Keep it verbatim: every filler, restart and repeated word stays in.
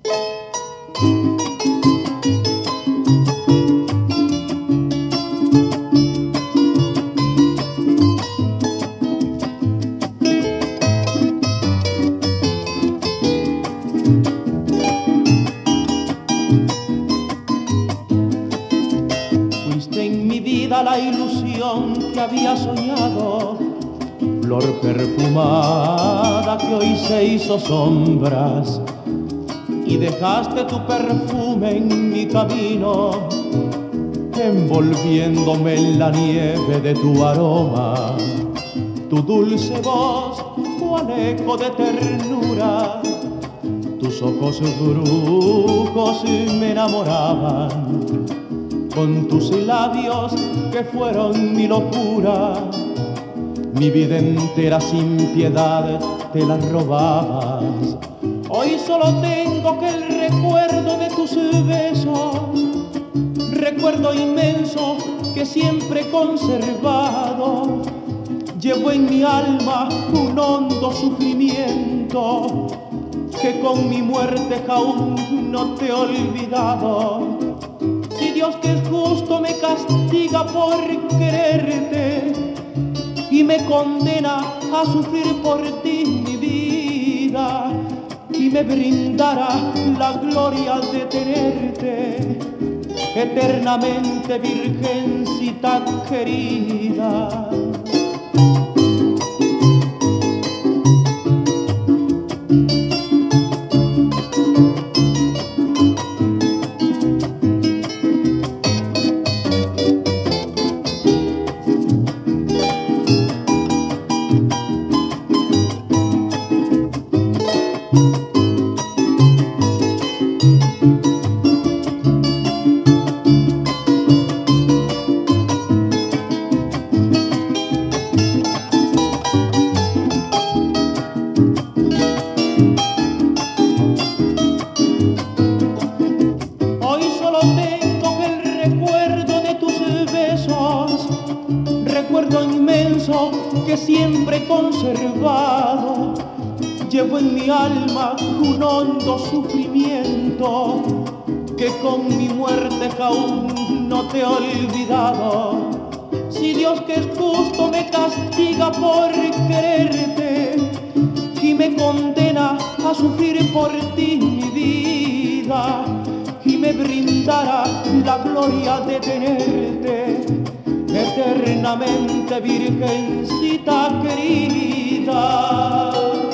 La ilusión que había soñado, flor perfumada que hoy se hizo sombras, y dejaste tu perfume en mi camino, envolviéndome en la nieve de tu aroma. Tu dulce voz, cual eco de ternura, tus ojos brujos me enamoraban. Con tus labios que fueron mi locura, mi vida entera sin piedad te la robabas. Hoy solo tengo que el recuerdo de tus besos, recuerdo inmenso que siempre he conservado. Llevo en mi alma un hondo sufrimiento que con mi muerte aún no te he olvidado. Si Dios que es justo me castiga por quererte y me condena a sufrir por ti mi vida, y me brindara la gloria de tenerte eternamente, virgencita querida. Recuerdo inmenso que siempre he conservado. Llevo en mi alma un hondo sufrimiento que con mi muerte aún no te he olvidado. Si Dios que es justo me castiga por quererte y me condena a sufrir por ti mi vida, y me brindara la gloria de tenerte eternamente, virgencita querida.